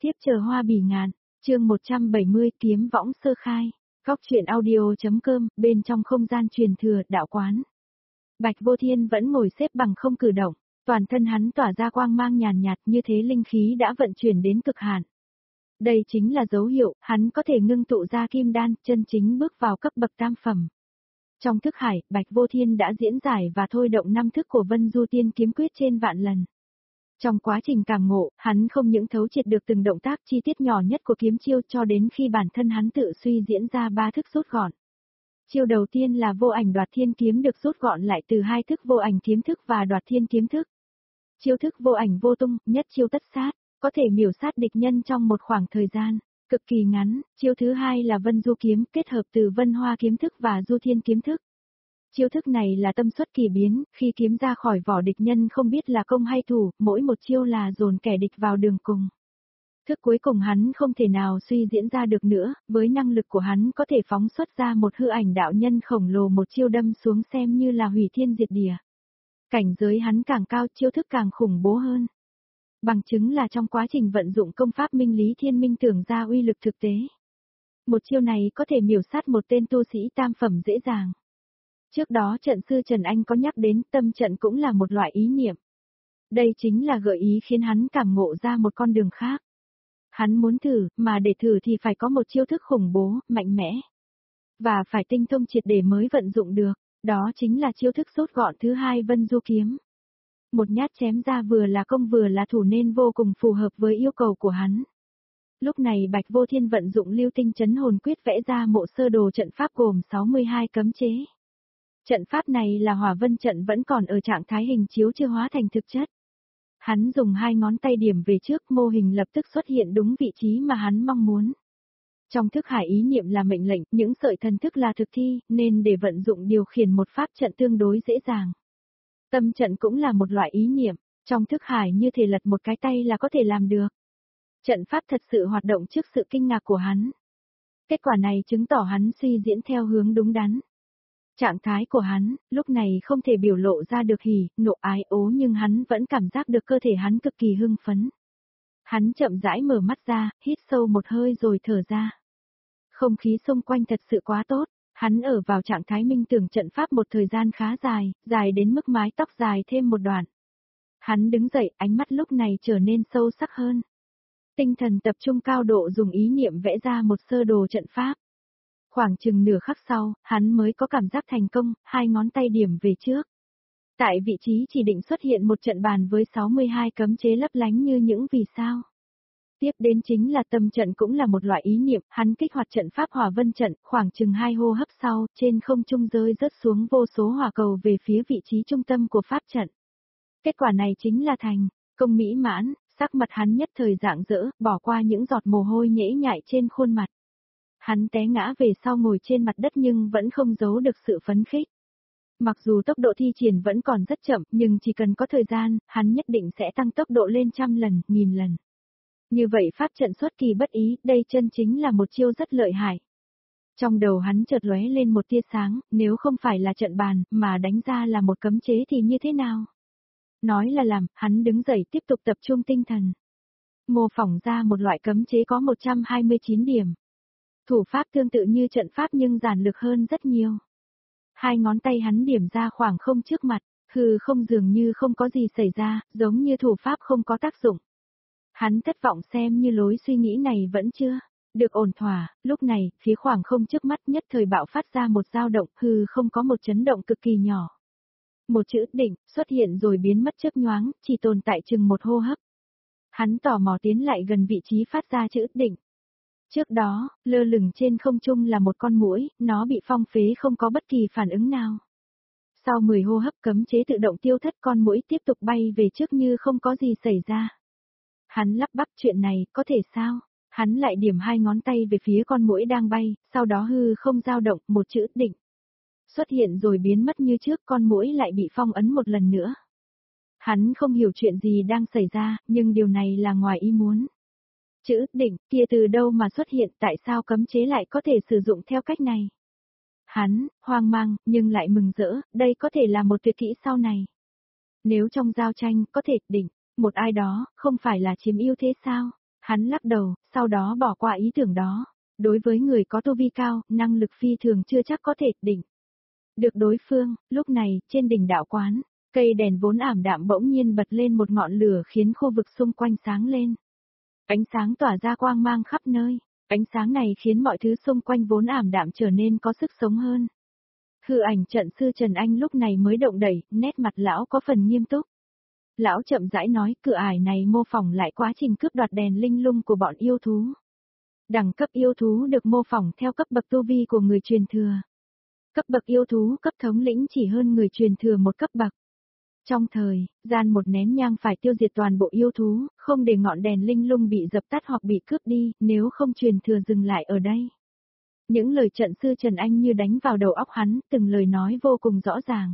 tiếp chờ hoa bỉ ngạn, chương 170 kiếm võng sơ khai, góc truyện audio.com, bên trong không gian truyền thừa, đạo quán. Bạch Vô Thiên vẫn ngồi xếp bằng không cử động, toàn thân hắn tỏa ra quang mang nhàn nhạt như thế linh khí đã vận chuyển đến cực hạn. Đây chính là dấu hiệu, hắn có thể ngưng tụ ra kim đan, chân chính bước vào cấp bậc tam phẩm. Trong thức hải, Bạch Vô Thiên đã diễn giải và thôi động 5 thức của Vân Du Tiên kiếm quyết trên vạn lần. Trong quá trình cảm ngộ, hắn không những thấu triệt được từng động tác chi tiết nhỏ nhất của kiếm chiêu cho đến khi bản thân hắn tự suy diễn ra 3 thức rút gọn. Chiêu đầu tiên là vô ảnh đoạt thiên kiếm được rút gọn lại từ 2 thức vô ảnh kiếm thức và đoạt thiên kiếm thức. Chiêu thức vô ảnh vô tung, nhất chiêu tất sát, có thể miểu sát địch nhân trong một khoảng thời gian cực kỳ ngắn. Chiêu thứ hai là Vân Du kiếm kết hợp từ Vân Hoa kiếm thức và Du Thiên kiếm thức. Chiêu thức này là tâm xuất kỳ biến, khi kiếm ra khỏi vỏ địch nhân không biết là công hay thủ, mỗi một chiêu là dồn kẻ địch vào đường cùng. Thức cuối cùng hắn không thể nào suy diễn ra được nữa, với năng lực của hắn có thể phóng xuất ra một hư ảnh đạo nhân khổng lồ một chiêu đâm xuống xem như là hủy thiên diệt địa. Cảnh giới hắn càng cao, chiêu thức càng khủng bố hơn. Bằng chứng là trong quá trình vận dụng công pháp Minh Lý Thiên Minh tưởng ra uy lực thực tế. Một chiêu này có thể miểu sát một tên tu sĩ tam phẩm dễ dàng. Trước đó trận sư Trần Anh có nhắc đến tâm trận cũng là một loại ý niệm. Đây chính là gợi ý khiến hắn cảm ngộ ra một con đường khác. Hắn muốn thử, mà để thử thì phải có một chiêu thức khủng bố, mạnh mẽ. Và phải tinh thông triệt để mới vận dụng được, đó chính là chiêu thức rút gọn thứ hai Vân Du kiếm. Một nhát chém ra vừa là công vừa là thủ nên vô cùng phù hợp với yêu cầu của hắn. Lúc này Bạch Vô Thiên vận dụng Lưu Tinh Chấn Hồn Quyết vẽ ra mộ sơ đồ trận pháp gồm 62 cấm chế. Trận pháp này là Hỏa Vân trận vẫn còn ở trạng thái hình chiếu chưa hóa thành thực chất. Hắn dùng 2 ngón tay điểm về trước, mô hình lập tức xuất hiện đúng vị trí mà hắn mong muốn. Trong thức hải ý niệm là mệnh lệnh, những sợi thần thức là thực thi, nên để vận dụng điều khiển một pháp trận tương đối dễ dàng. Tâm trận cũng là một loại ý niệm, trong thức hải như thể lật một cái tay là có thể làm được. Trận pháp thật sự hoạt động trước sự kinh ngạc của hắn. Kết quả này chứng tỏ hắn suy diễn theo hướng đúng đắn. Trạng thái của hắn, lúc này không thể biểu lộ ra được hỉ, nộ ái ố nhưng hắn vẫn cảm giác được cơ thể hắn cực kỳ hưng phấn. Hắn chậm rãi mở mắt ra, hít sâu một hơi rồi thở ra. Không khí xung quanh thật sự quá tốt, hắn ở vào trạng thái minh tưởng trận pháp một thời gian khá dài, dài đến mức mái tóc dài thêm một đoạn. Hắn đứng dậy, ánh mắt lúc này trở nên sâu sắc hơn. Tinh thần tập trung cao độ dùng ý niệm vẽ ra một sơ đồ trận pháp. Khoảng chừng nửa khắc sau, hắn mới có cảm giác thành công, 2 ngón tay điểm về trước. Tại vị trí chỉ định xuất hiện một trận bàn với 62 cấm chế lấp lánh như những vì sao. Tiếp đến chính là tâm trận cũng là một loại ý niệm, hắn kích hoạt trận pháp Hỏa Vân trận, khoảng chừng 2 hô hấp sau, trên không trung rơi rớt xuống vô số hỏa cầu về phía vị trí trung tâm của pháp trận. Kết quả này chính là thành công mỹ mãn, sắc mặt hắn nhất thời rạng rỡ, bỏ qua những giọt mồ hôi nhễ nhại trên khuôn mặt. Hắn té ngã về sau ngồi trên mặt đất nhưng vẫn không giấu được sự phấn khích. Mặc dù tốc độ thi triển vẫn còn rất chậm, nhưng chỉ cần có thời gian, hắn nhất định sẽ tăng tốc độ lên 100 lần, 1000 lần. Như vậy pháp trận xuất kỳ bất ý, đây chân chính là một chiêu rất lợi hại. Trong đầu hắn chợt lóe lên một tia sáng, nếu không phải là trận bàn, mà đánh ra là một cấm chế thì như thế nào? Nói là làm, hắn đứng dậy tiếp tục tập trung tinh thần. Mô phỏng ra một loại cấm chế có 129 điểm. Thủ pháp tương tự như trận pháp nhưng giản lược hơn rất nhiều. 2 ngón tay hắn điểm ra khoảng không trước mặt, hư không dường như không có gì xảy ra, giống như thủ pháp không có tác dụng. Hắn thất vọng xem như lối suy nghĩ này vẫn chưa được ổn thỏa, lúc này, phía khoảng không trước mắt nhất thời bạo phát ra một dao động, hư không có một chấn động cực kỳ nhỏ. Một chữ định xuất hiện rồi biến mất chớp nhoáng, chỉ tồn tại chừng một hô hấp. Hắn tò mò tiến lại gần vị trí phát ra chữ định. Trước đó, lơ lửng trên không trung là một con muỗi, nó bị phong phế không có bất kỳ phản ứng nào. Sau 10 hô hấp cấm chế tự động tiêu thất, con muỗi tiếp tục bay về trước như không có gì xảy ra. Hắn lắp bắp chuyện này, có thể sao? Hắn lại điểm 2 ngón tay về phía con muỗi đang bay, sau đó hư không dao động, một chữ định xuất hiện rồi biến mất như trước, con muỗi lại bị phong ấn một lần nữa. Hắn không hiểu chuyện gì đang xảy ra, nhưng điều này là ngoài ý muốn. Chữ định kia từ đâu mà xuất hiện, tại sao cấm chế lại có thể sử dụng theo cách này? Hắn, hoang mang, nhưng lại mừng rỡ, đây có thể là một tuyệt kỹ sau này. Nếu trong giao tranh, có thể định một ai đó, không phải là chiếm ưu thế sao? Hắn lắc đầu, sau đó bỏ qua ý tưởng đó. Đối với người có tu vi cao, năng lực phi thường chưa chắc có thể định được đối phương. Lúc này, trên đỉnh đạo quán, cây đèn vốn ảm đạm bỗng nhiên bật lên một ngọn lửa khiến khu vực xung quanh sáng lên. Ánh sáng tỏa ra quang mang khắp nơi. Ánh sáng này khiến mọi thứ xung quanh vốn ảm đạm trở nên có sức sống hơn. Hư ảnh trận sư Trần Anh lúc này mới động đẩy, nét mặt lão có phần nghiêm túc. Lão chậm rãi nói, cửa ải này mô phỏng lại quá trình cướp đoạt đèn linh lung của bọn yêu thú. Đẳng cấp yêu thú được mô phỏng theo cấp bậc tu vi của người truyền thừa. Cấp bậc yêu thú cấp thống lĩnh chỉ hơn người truyền thừa một cấp bậc. Trong thời gian một nén nhang phải tiêu diệt toàn bộ yêu thú, không để ngọn đèn linh lung bị dập tắt hoặc bị cướp đi, nếu không truyền thừa dừng lại ở đây. Những lời trận sư Trần Anh như đánh vào đầu óc hắn, từng lời nói vô cùng rõ ràng.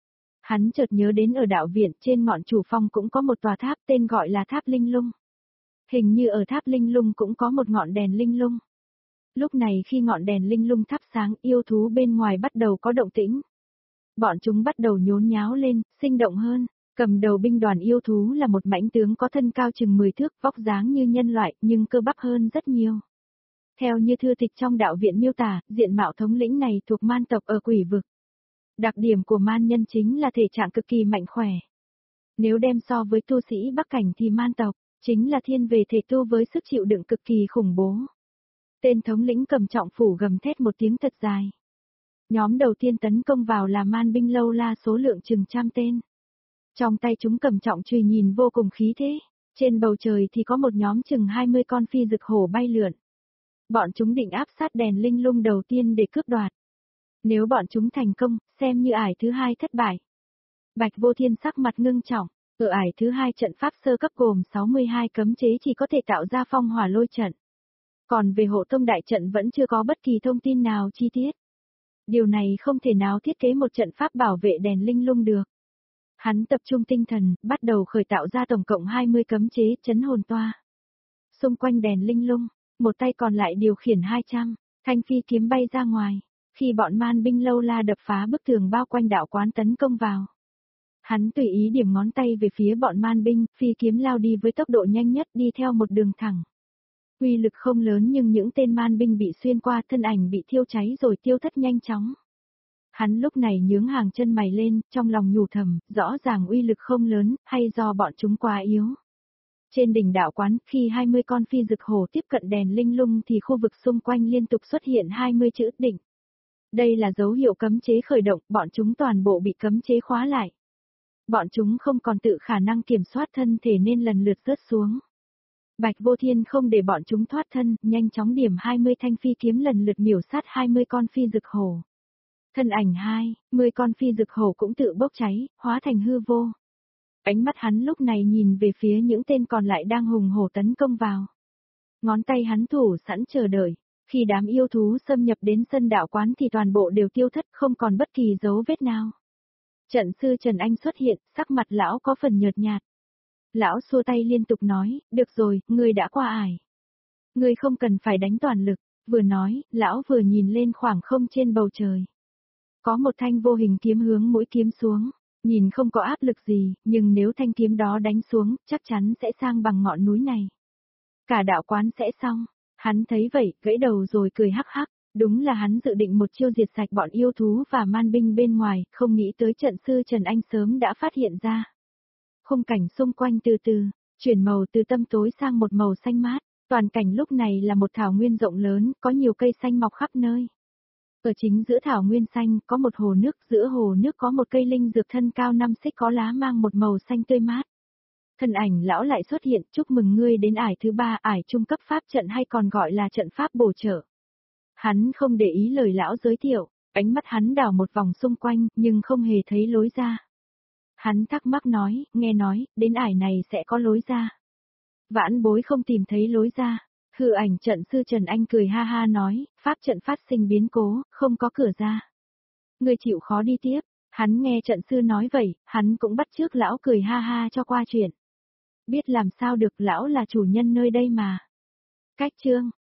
Hắn chợt nhớ đến ở đạo viện trên ngọn chủ phong cũng có một tòa tháp tên gọi là tháp linh lung. Hình như ở tháp linh lung cũng có một ngọn đèn linh lung. Lúc này khi ngọn đèn linh lung thắp sáng, yêu thú bên ngoài bắt đầu có động tĩnh. Bọn chúng bắt đầu nhốn nháo lên, sinh động hơn. Cầm đầu binh đoàn yêu thú là một mãnh tướng có thân cao chừng 10 thước, vóc dáng như nhân loại, nhưng cơ bắp hơn rất nhiều. Theo như thư tịch trong đạo viện miêu tả, diện mạo thống lĩnh này thuộc man tộc ở Quỷ Vực. Đặc điểm của man nhân chính là thể trạng cực kỳ mạnh khỏe. Nếu đem so với tu sĩ Bắc Cảnh thì man tộc chính là thiên về thể tu với sức chịu đựng cực kỳ khủng bố. Tên thống lĩnh cầm trọng phủ gầm thét một tiếng thật dài. Nhóm đầu tiên tấn công vào là man binh lâu la số lượng chừng 100 tên. Trong tay chúng cầm trọng chùy nhìn vô cùng khí thế. Trên bầu trời thì có một nhóm chừng 20 con phi dực hổ bay lượn. Bọn chúng định áp sát đèn linh lung đầu tiên để cướp đoạt. Nếu bọn chúng thành công, xem như ải thứ hai thất bại. Bạch Vô Thiên sắc mặt ngưng trọng. Ở ải thứ hai trận pháp sơ cấp gồm 62 cấm chế chỉ có thể tạo ra phong hỏa lôi trận. Còn về hộ tông đại trận vẫn chưa có bất kỳ thông tin nào chi tiết. Điều này không thể nào thiết kế một trận pháp bảo vệ đèn linh lung được. Hắn tập trung tinh thần, bắt đầu khởi tạo ra tổng cộng 20 cấm chế chấn hồn toa. Xung quanh đèn linh lung, một tay còn lại điều khiển 200 thanh phi kiếm bay ra ngoài. Khi bọn man binh lâu la đập phá bức tường bao quanh đạo quán tấn công vào. Hắn tùy ý điểm ngón tay về phía bọn man binh, phi kiếm lao đi với tốc độ nhanh nhất đi theo một đường thẳng. Uy lực không lớn nhưng những tên man binh bị xuyên qua, thân ảnh bị thiêu cháy rồi tiêu thất nhanh chóng. Hắn lúc này nhướng hàng chân mày lên, trong lòng nhủ thầm, rõ ràng uy lực không lớn, hay do bọn chúng quá yếu. Trên đỉnh đạo quán, khi 20 con phi dực hổ tiếp cận đèn linh lung thì khu vực xung quanh liên tục xuất hiện 20 chữ định. Đây là dấu hiệu cấm chế khởi động, bọn chúng toàn bộ bị cấm chế khóa lại. Bọn chúng không còn tự khả năng kiểm soát thân thể nên lần lượt rớt xuống. Bạch Vô Thiên không để bọn chúng thoát thân, nhanh chóng điểm 20 thanh phi kiếm lần lượt miểu sát 20 con phi dực hổ. Thân ảnh 20 con phi dực hổ cũng tự bốc cháy, hóa thành hư vô. Ánh mắt hắn lúc này nhìn về phía những tên còn lại đang hùng hổ tấn công vào. Ngón tay hắn thủ sẵn chờ đợi. Khi đám yêu thú xâm nhập đến sân đạo quán thì toàn bộ đều tiêu thất, không còn bất kỳ dấu vết nào. Trận sư Trần Anh xuất hiện, sắc mặt lão có phần nhợt nhạt. Lão xua tay liên tục nói, được rồi, ngươi đã qua ải. Ngươi không cần phải đánh toàn lực, vừa nói, lão vừa nhìn lên khoảng không trên bầu trời. Có một thanh vô hình kiếm hướng mũi kiếm xuống, nhìn không có áp lực gì, nhưng nếu thanh kiếm đó đánh xuống, chắc chắn sẽ sang bằng ngọn núi này. Cả đạo quán sẽ xong. Hắn thấy vậy, gãy đầu rồi cười hắc hắc, đúng là hắn dự định một chiêu diệt sạch bọn yêu thú và man binh bên ngoài, không nghĩ tới trận sư Trần Anh sớm đã phát hiện ra. Khung cảnh xung quanh từ từ, chuyển màu từ tăm tối sang một màu xanh mát, toàn cảnh lúc này là một thảo nguyên rộng lớn, có nhiều cây xanh mọc khắp nơi. Ở chính giữa thảo nguyên xanh, có một hồ nước, giữa hồ nước có một cây linh dược thân cao 5 xích có lá mang một màu xanh tươi mát. Thân ảnh lão lại xuất hiện, chúc mừng ngươi đến ải thứ 3, ải trung cấp pháp trận hay còn gọi là trận pháp bổ trợ. Hắn không để ý lời lão giới thiệu, ánh mắt hắn đảo một vòng xung quanh, nhưng không hề thấy lối ra. Hắn thắc mắc nói, nghe nói, đến ải này sẽ có lối ra. Vãn bối không tìm thấy lối ra. Hư ảnh trận sư Trần Anh cười ha ha nói, pháp trận phát sinh biến cố, không có cửa ra. Ngươi chịu khó đi tiếp. Hắn nghe trận sư nói vậy, hắn cũng bắt chước lão cười ha ha cho qua chuyện. Biết làm sao được, lão là chủ nhân nơi đây mà. Cách chương